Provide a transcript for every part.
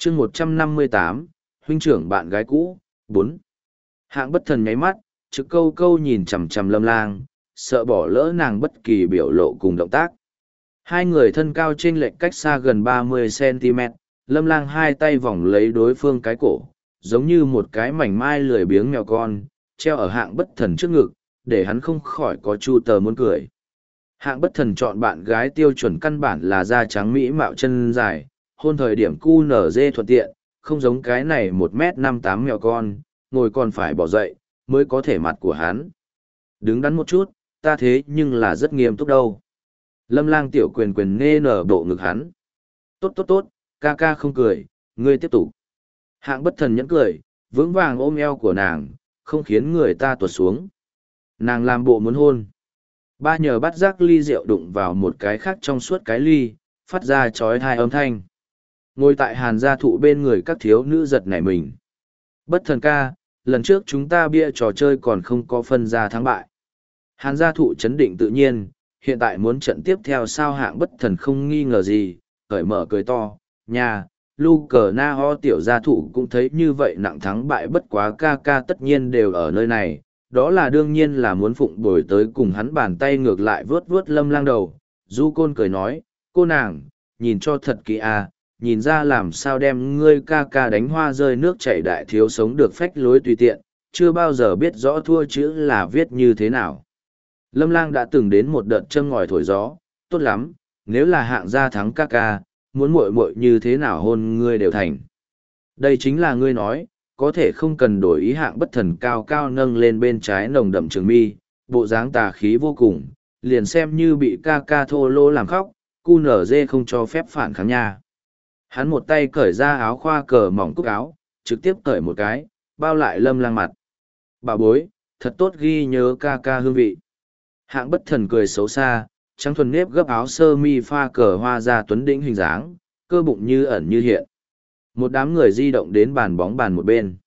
chương 158, huynh trưởng bạn gái cũ, 4. Hạng Bất Thần nháy mắt, trực câu câu nhìn chằm chằm Lâm Lang, sợ bỏ lỡ nàng bất kỳ biểu lộ cùng động tác. Hai người thân cao chênh lệch cách xa gần 30 cm, Lâm Lang hai tay vòng lấy đối phương cái cổ, giống như một cái mảnh mai lười biếng mèo con, treo ở Hạng Bất Thần trước ngực, để hắn không khỏi có chu tờ muốn cười. Hạng Bất Thần chọn bạn gái tiêu chuẩn căn bản là da trắng mỹ mạo chân dài, hôn thời điểm cu nở dê thuận tiện, không giống cái này 1m58 mèo con, ngồi còn phải bỏ dậy, mới có thể mặt của hắn. Đứng đắn một chút, ta thế nhưng là rất nghiêm túc đâu. Lâm Lang tiểu quyền quyền nghe nở bộ ngực hắn. Tốt tốt tốt, ca ca không cười, ngươi tiếp tục. Hạng Bất Thần nhẫn cười, vững vàng ôm eo của nàng, không khiến người ta tuột xuống. Nàng làm bộ muốn hôn. Ba nhờ bắt giác ly rượu đụng vào một cái khác trong suốt cái ly, phát ra chói tai âm thanh. Ngồi tại Hàn gia thụ bên người các thiếu nữ giật nảy mình. Bất Thần ca, lần trước chúng ta bia trò chơi còn không có phân ra thắng bại. Hàn gia thụ chấn định tự nhiên, hiện tại muốn trận tiếp theo sao Hạng Bất Thần không nghi ngờ gì, cởi mở cười to, nhà, lu cờ na ho tiểu gia thụ cũng thấy như vậy nặng thắng bại bất quá ca ca tất nhiên đều ở nơi này, đó là đương nhiên là muốn phụng bồi tới cùng hắn bàn tay ngược lại vớt vớt Lâm Lang đầu. Du Côn cười nói, cô nàng, nhìn cho thật kỹ à, nhìn ra làm sao đem ngươi ca ca đánh hoa rơi nước chảy đại thiếu sống được phách lối tùy tiện, chưa bao giờ biết rõ thua chữ là viết như thế nào. Lâm Lang đã từng đến một đợt châm ngòi thổi gió, tốt lắm, nếu là Hạng gia thắng ca ca, muốn muội muội như thế nào hôn ngươi đều thành. Đây chính là ngươi nói, có thể không cần đổi ý. Hạng Bất Thần cao cao nâng lên bên trái nồng đậm trường mi, bộ dáng tà khí vô cùng, liền xem như bị ca ca thô lỗ làm khóc, cu nở dê không cho phép phản kháng nha. Hắn một tay cởi ra áo khoa cờ mỏng cúc áo, trực tiếp cởi một cái, bao lại Lâm Lang mặt. Bà bối, thật tốt ghi nhớ ca ca hương vị. Hạng Bất Thần cười xấu xa, trắng thuần nếp gấp áo sơ mi pha cờ hoa ra tuấn đĩnh hình dáng, cơ bụng như ẩn như hiện. Một đám người di động đến bàn bóng bàn một bên.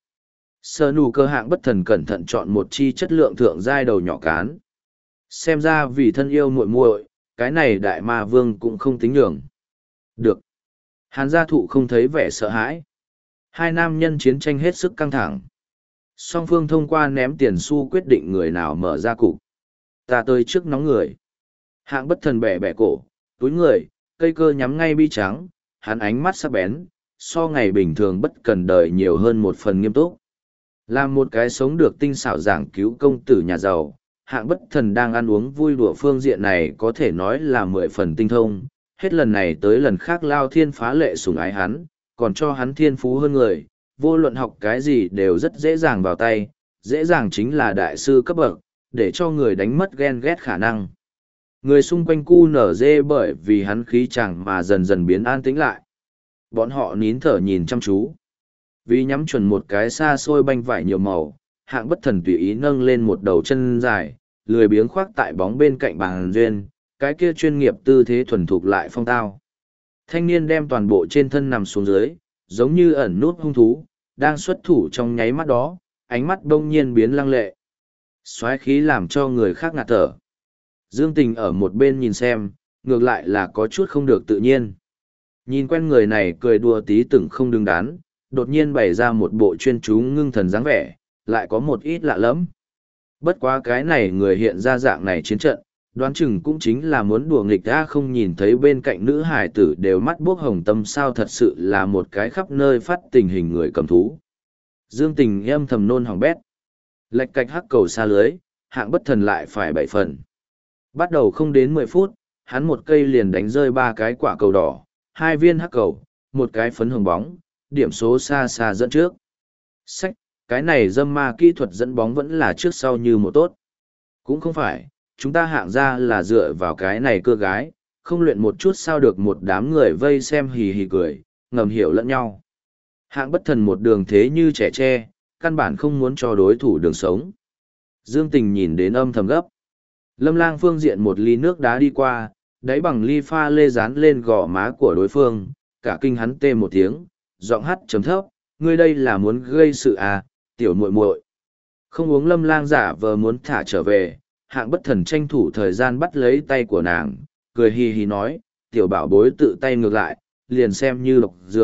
Sơ nù cơ. Hạng Bất Thần cẩn thận chọn một chi chất lượng thượng giai đầu nhỏ cán. Xem ra vì thân yêu muội muội, cái này đại ma vương cũng không tính nhường. Được. Hàn gia thụ không thấy vẻ sợ hãi. Hai nam nhân chiến tranh hết sức căng thẳng. Song phương thông qua ném tiền xu quyết định người nào mở ra cục. Ta tới trước nóng người. Hạng Bất Thần bẻ bẻ cổ, túi người, cây cơ nhắm ngay bi trắng, hắn ánh mắt sắc bén, so ngày bình thường bất cần đời nhiều hơn một phần nghiêm túc. Làm một cái sống được tinh xảo giảng cứu công tử nhà giàu, Hạng Bất Thần đang ăn uống vui đùa phương diện này có thể nói là 10 phần tinh thông, hết lần này tới lần khác Lao Thiên phá lệ sủng ái hắn, còn cho hắn thiên phú hơn người, vô luận học cái gì đều rất dễ dàng vào tay, dễ dàng chính là đại sư cấp bậc, để cho người đánh mất ghen ghét khả năng. Người xung quanh cu nở dê bởi vì hắn khí chàng mà dần dần biến an tĩnh lại. Bọn họ nín thở nhìn chăm chú. Vì nhắm chuẩn một cái xa xôi banh vải nhiều màu, Hạng Bất Thần tùy ý nâng lên một đầu chân dài, lười biếng khoác tại bóng bên cạnh bàn duyên, cái kia chuyên nghiệp tư thế thuần thục lại phong tao. Thanh niên đem toàn bộ trên thân nằm xuống dưới, giống như ẩn nút hung thú, đang xuất thủ trong nháy mắt đó, ánh mắt bỗng nhiên biến lăng lệ. Xoáy khí làm cho người khác ngạt thở. Dương Tình ở một bên nhìn xem, ngược lại là có chút không được tự nhiên. Nhìn quen người này cười đùa tí từng không đứng đắn, đột nhiên bày ra một bộ chuyên chú ngưng thần dáng vẻ, lại có một ít lạ lẫm. Bất quá cái này người hiện ra dạng này chiến trận, đoán chừng cũng chính là muốn đùa nghịch ra không nhìn thấy bên cạnh nữ hải tử đều mắt buốc hồng tâm sao thật sự là một cái khắp nơi phát tình hình người cầm thú. Dương Tình âm thầm nôn hỏng bét. Lệch cạch hắc cầu xa lưới, Hạng Bất Thần lại phải 7 phần. Bắt đầu không đến 10 phút, hắn một cây liền đánh rơi 3 cái quả cầu đỏ, 2 viên hắc cầu, một cái phấn hồng bóng, điểm số xa xa dẫn trước. Sách, cái này dâm ma kỹ thuật dẫn bóng vẫn là trước sau như một tốt. Cũng không phải, chúng ta Hạng ra là dựa vào cái này cưa gái, không luyện một chút sao được một đám người vây xem hì hì cười, ngầm hiểu lẫn nhau. Hạng Bất Thần một đường thế như trẻ tre, căn bản không muốn cho đối thủ đường sống. Dương Tình nhìn đến âm thầm gấp. Lâm Lang phương diện một ly nước đá đi qua, đáy bằng ly pha lê dán lên gò má của đối phương, cả kinh hắn tê một tiếng, giọng hắt chấm thấp, ngươi đây là muốn gây sự à, tiểu muội muội. Không uống. Lâm Lang giả vờ muốn thả trở về, Hạng Bất Thần tranh thủ thời gian bắt lấy tay của nàng, cười hì hì nói, tiểu bảo bối tự tay ngược lại, liền xem như độc dược,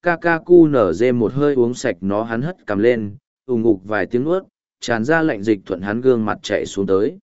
ca ca cu nở dê một hơi uống sạch nó, hắn hất cầm lên, ùng ục vài tiếng nuốt, tràn ra lạnh dịch thuận hắn gương mặt chạy xuống tới.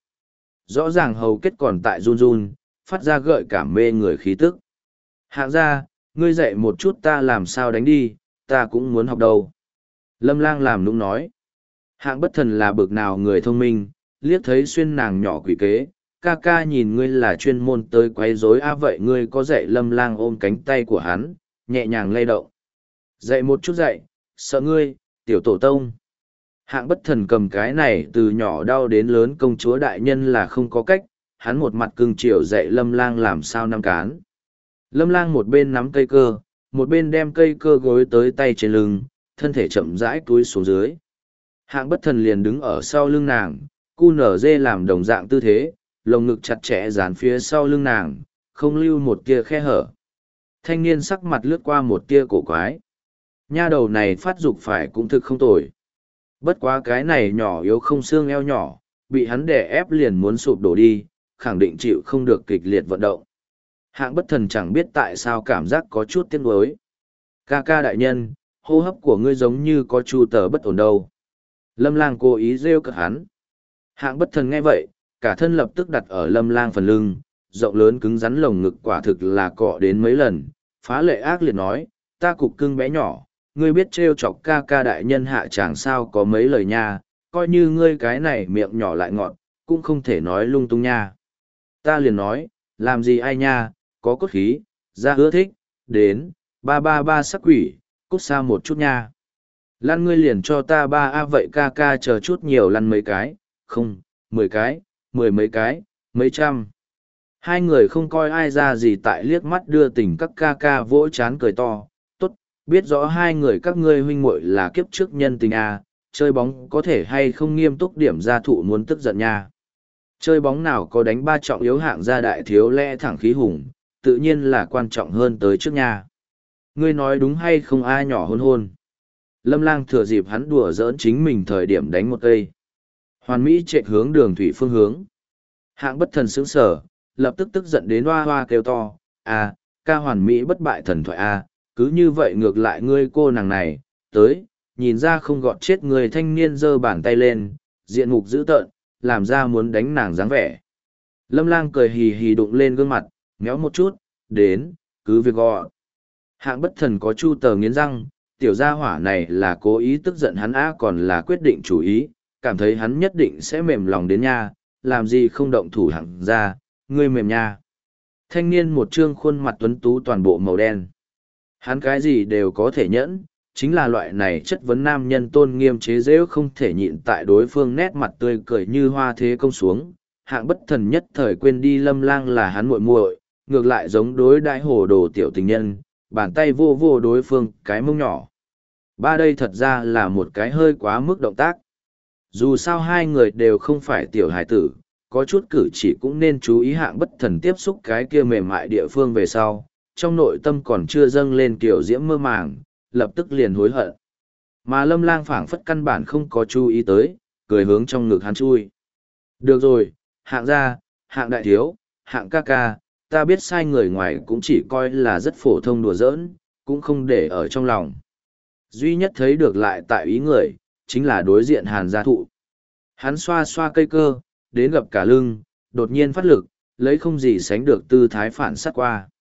Rõ ràng hầu kết còn tại run run, phát ra gợi cảm mê người khí tức. Hạng ra, ngươi dạy một chút ta làm sao đánh đi, ta cũng muốn học đâu. Lâm Lang làm nũng nói. Hạng Bất Thần là bực nào người thông minh, liếc thấy xuyên nàng nhỏ quỷ kế, ca ca nhìn ngươi là chuyên môn tới quấy rối vậy ngươi có dạy? Lâm Lang ôm cánh tay của hắn, nhẹ nhàng lay động. Dạy một chút dạy, sợ ngươi, tiểu tổ tông. Hạng Bất Thần cầm cái này từ nhỏ đau đến lớn công chúa đại nhân là không có cách, hắn một mặt cưng chiều dạy Lâm Lang làm sao năm cán. Lâm Lang một bên nắm cây cơ, một bên đem cây cơ gối tới tay trên lưng, thân thể chậm rãi túi xuống dưới. Hạng Bất Thần liền đứng ở sau lưng nàng, cu nở dê làm đồng dạng tư thế, lồng ngực chặt chẽ dán phía sau lưng nàng, không lưu một tia khe hở. Thanh niên sắc mặt lướt qua một tia cổ quái. Nha đầu này phát dục phải cũng thực không tồi. Bất quá cái này nhỏ yếu không xương eo nhỏ, bị hắn đè ép liền muốn sụp đổ đi, khẳng định chịu không được kịch liệt vận động. Hạng Bất Thần chẳng biết tại sao cảm giác có chút tiếc nuối. Ca ca đại nhân, hô hấp của ngươi giống như có chu tờ bất ổn đâu. Lâm Lang cố ý rêu cợt hắn. Hạng Bất Thần nghe vậy, cả thân lập tức đặt ở Lâm Lang phần lưng, rộng lớn cứng rắn lồng ngực quả thực là cọ đến mấy lần, phá lệ ác liệt nói, ta cục cưng bé nhỏ, ngươi biết trêu chọc ca ca đại nhân hạ chàng sao có mấy lời nha, coi như ngươi cái này miệng nhỏ lại ngọt, cũng không thể nói lung tung nha. Ta liền nói, làm gì ai nha, có cốt khí, ra ưa thích, đến, ba sắc quỷ, cút xa một chút nha. Lăn ngươi liền cho ta ba vậy ca ca chờ chút nhiều lăn mấy cái, không, 10 cái, 10 mấy cái, mấy trăm. Hai người không coi ai ra gì tại liếc mắt đưa tình các ca ca vỗ chán cười to, tốt, biết rõ hai người các ngươi huynh muội là kiếp trước nhân tình à, chơi bóng có thể hay không nghiêm túc điểm gia thụ muốn tức giận nha. Chơi bóng nào có đánh ba trọng yếu hạng gia đại thiếu lẽ thẳng khí hùng, tự nhiên là quan trọng hơn tới trước nha. Ngươi nói đúng hay không ai nhỏ hôn hôn. Lâm Lang thừa dịp hắn đùa giỡn chính mình thời điểm đánh một cây. Hoàn Mỹ chạy hướng đường thủy phương hướng. Hạng Bất Thần sững sở, lập tức tức giận đến hoa hoa kêu to, à, ca Hoàn Mỹ bất bại thần thoại à, cứ như vậy ngược lại ngươi cô nàng này, tới, nhìn ra không gọt chết người. Thanh niên giơ bàn tay lên, diện mục dữ tợn, làm ra muốn đánh nàng dáng vẻ. Lâm Lang cười hì hì đụng lên gương mặt, méo một chút, đến, cứ việc gọi. Hạng Bất Thần có chu tờ nghiến răng, tiểu gia hỏa này là cố ý tức giận hắn á còn là quyết định chủ ý, cảm thấy hắn nhất định sẽ mềm lòng đến nha, làm gì không động thủ hạng ra, ngươi mềm nha. Thanh niên một trương khuôn mặt tuấn tú toàn bộ màu đen. Hắn cái gì đều có thể nhẫn, chính là loại này chất vấn nam nhân tôn nghiêm chế giễu không thể nhịn tại đối phương nét mặt tươi cười như hoa thế công xuống. Hạng Bất Thần nhất thời quên đi Lâm Lang là hắn muội muội, ngược lại giống đối đãi hồ đồ tiểu tình nhân, bàn tay vô vô đối phương cái mông nhỏ. Ba đây thật ra là một cái hơi quá mức động tác. Dù sao hai người đều không phải tiểu hải tử, có chút cử chỉ cũng nên chú ý. Hạng Bất Thần tiếp xúc cái kia mềm mại địa phương về sau, trong nội tâm còn chưa dâng lên kiểu diễm mơ màng, lập tức liền hối hận. Mà Lâm Lang phảng phất căn bản không có chú ý tới, cười hướng trong ngực hắn chui. Được rồi, hạng gia, hạng đại thiếu, hạng ca ca, ta biết sai người ngoài cũng chỉ coi là rất phổ thông đùa giỡn, cũng không để ở trong lòng. Duy nhất thấy được lại tại ý người, chính là đối diện Hàn Gia Thụ. Hắn xoa xoa cây cơ, đến gập cả lưng, đột nhiên phát lực, lấy không gì sánh được tư thái phản sát qua.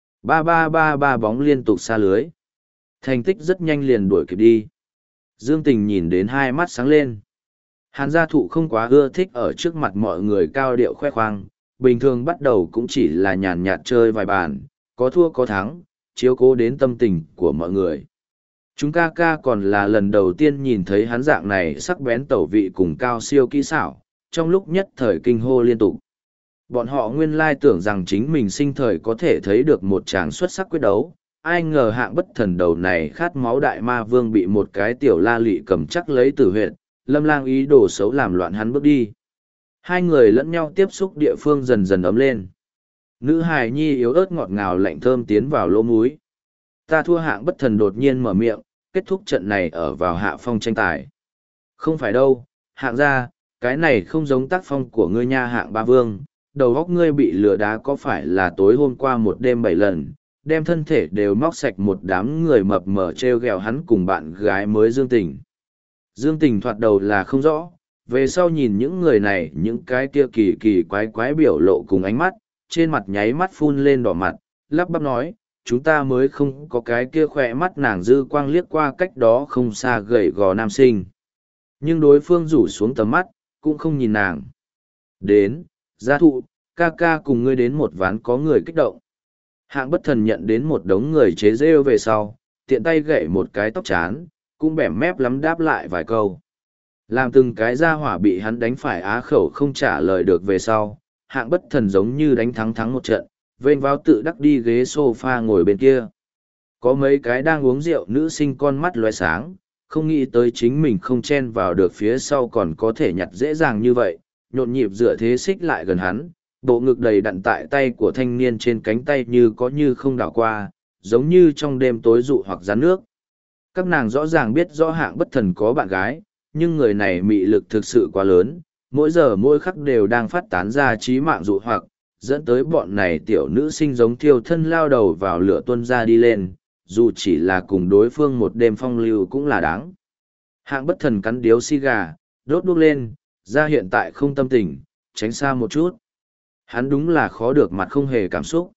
Ba bóng liên tục xa lưới. Thành tích rất nhanh liền đuổi kịp đi. Dương Tình nhìn đến hai mắt sáng lên. Hàn Gia Thụ không quá ưa thích ở trước mặt mọi người cao điệu khoe khoang, bình thường bắt đầu cũng chỉ là nhàn nhạt chơi vài bàn, có thua có thắng, chiếu cố đến tâm tình của mọi người. Chúng ca ca còn là lần đầu tiên nhìn thấy hắn dạng này sắc bén tẩu vị cùng cao siêu kỹ xảo, trong lúc nhất thời kinh hô liên tục. Bọn họ nguyên lai tưởng rằng chính mình sinh thời có thể thấy được một tràng xuất sắc quyết đấu, ai ngờ Hạng Bất Thần đầu này khát máu đại ma vương bị một cái tiểu la lị cầm chắc lấy tử huyệt, Lâm Lang ý đồ xấu làm loạn hắn bước đi. Hai người lẫn nhau tiếp xúc địa phương dần dần ấm lên. Nữ hài nhi yếu ớt ngọt ngào lạnh thơm tiến vào lỗ múi. Ta thua. Hạng Bất Thần đột nhiên mở miệng, kết thúc trận này ở vào hạ phong tranh tài. Không phải đâu, hạng gia, cái này không giống tác phong của ngươi nha. Hạng ba vương, đầu óc ngươi bị lừa đá có phải là tối hôm qua một đêm 7 lần, đem thân thể đều móc sạch một đám người mập mờ treo gẹo hắn cùng bạn gái mới Dương Tình. Dương Tình thoạt đầu là không rõ, về sau nhìn những người này những cái kia kỳ kỳ quái quái biểu lộ cùng ánh mắt, trên mặt nháy mắt phun lên đỏ mặt, lắp bắp nói, chúng ta mới không có cái kia khỏe mắt nàng dư quang liếc qua cách đó không xa gầy gò nam sinh. Nhưng đối phương rủ xuống tầm mắt, cũng không nhìn nàng. Đến, gia thụ, ca ca cùng ngươi đến một ván có người kích động. Hạng bất thần nhận đến một đống người chế rêu về sau, tiện tay gậy một cái tóc chán, cũng bẻm mép lắm đáp lại vài câu. Làm từng cái ra hỏa bị hắn đánh phải á khẩu không trả lời được về sau, hạng bất thần giống như đánh thắng một trận, vênh váo tự đắc đi ghế sofa ngồi bên kia. Có mấy cái đang uống rượu nữ sinh con mắt lóe sáng, không nghĩ tới chính mình không chen vào được phía sau còn có thể nhặt dễ dàng như vậy, nhộn nhịp dựa thế xích lại gần hắn, bộ ngực đầy đặn tại tay của thanh niên trên cánh tay như có như không đảo qua, giống như trong đêm tối dụ hoặc rán nước. Các nàng rõ ràng biết rõ hạng bất thần có bạn gái, nhưng người này mị lực thực sự quá lớn, mỗi giờ mỗi khắc đều đang phát tán ra trí mạng dụ hoặc, dẫn tới bọn này tiểu nữ sinh giống thiêu thân lao đầu vào lửa tuân ra đi lên, dù chỉ là cùng đối phương một đêm phong lưu cũng là đáng. Hạng bất thần cắn điếu xì gà, đốt đuốc lên, ra hiện tại không tâm tình, tránh xa một chút. Hắn đúng là khó được mặt không hề cảm xúc.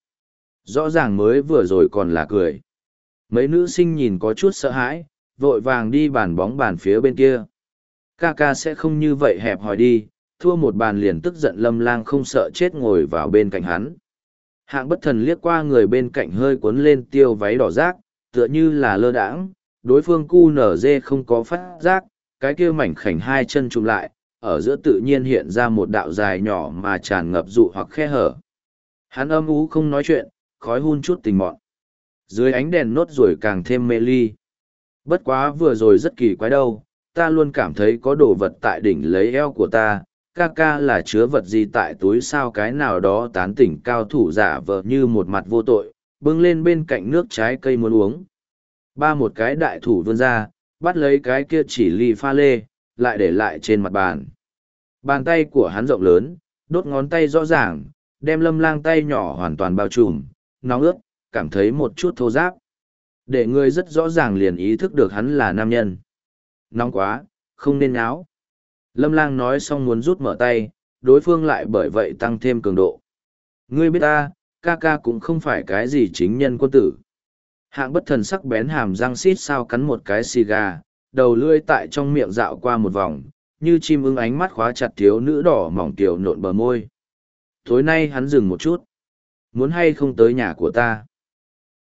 Rõ ràng mới vừa rồi còn là cười. Mấy nữ sinh nhìn có chút sợ hãi, vội vàng đi bàn bóng bàn phía bên kia. Ca ca sẽ không như vậy hẹp hòi đi, thua một bàn liền tức giận Lâm Lang không sợ chết ngồi vào bên cạnh hắn. Hạng bất thần liếc qua người bên cạnh hơi cuốn lên tiêu váy đỏ rác, tựa như là lơ đãng, đối phương cu nở dê không có phát giác, cái kia mảnh khảnh hai chân chụm lại, ở giữa tự nhiên hiện ra một đạo dài nhỏ mà tràn ngập dụ hoặc khe hở. Hắn âm ú không nói chuyện, khói hun chút tình mọn. Dưới ánh đèn nốt ruồi càng thêm mê ly. Bất quá vừa rồi rất kỳ quái đâu, ta luôn cảm thấy có đồ vật tại đỉnh lấy eo của ta, ca ca là chứa vật gì tại túi sao cái nào đó tán tỉnh cao thủ giả vờ như một mặt vô tội, bưng lên bên cạnh nước trái cây muốn uống. Ba một cái đại thủ vươn ra, bắt lấy cái kia chỉ ly pha lê, lại để lại trên mặt bàn. Bàn tay của hắn rộng lớn, đốt ngón tay rõ ràng, đem Lâm Lang tay nhỏ hoàn toàn bao trùm, nóng ướt, cảm thấy một chút thô ráp. Để người rất rõ ràng liền ý thức được hắn là nam nhân. Nóng quá, không nên áo. Lâm Lang nói xong muốn rút mở tay, đối phương lại bởi vậy tăng thêm cường độ. Ngươi biết ta, ca ca cũng không phải cái gì chính nhân quân tử. Hạng bất thần sắc bén hàm răng xít sao cắn một cái xì gà, đầu lưỡi tại trong miệng dạo qua một vòng, như chim ưng ánh mắt khóa chặt thiếu nữ đỏ mỏng tiểu nộn bờ môi. Tối nay hắn dừng một chút. Muốn hay không tới nhà của ta?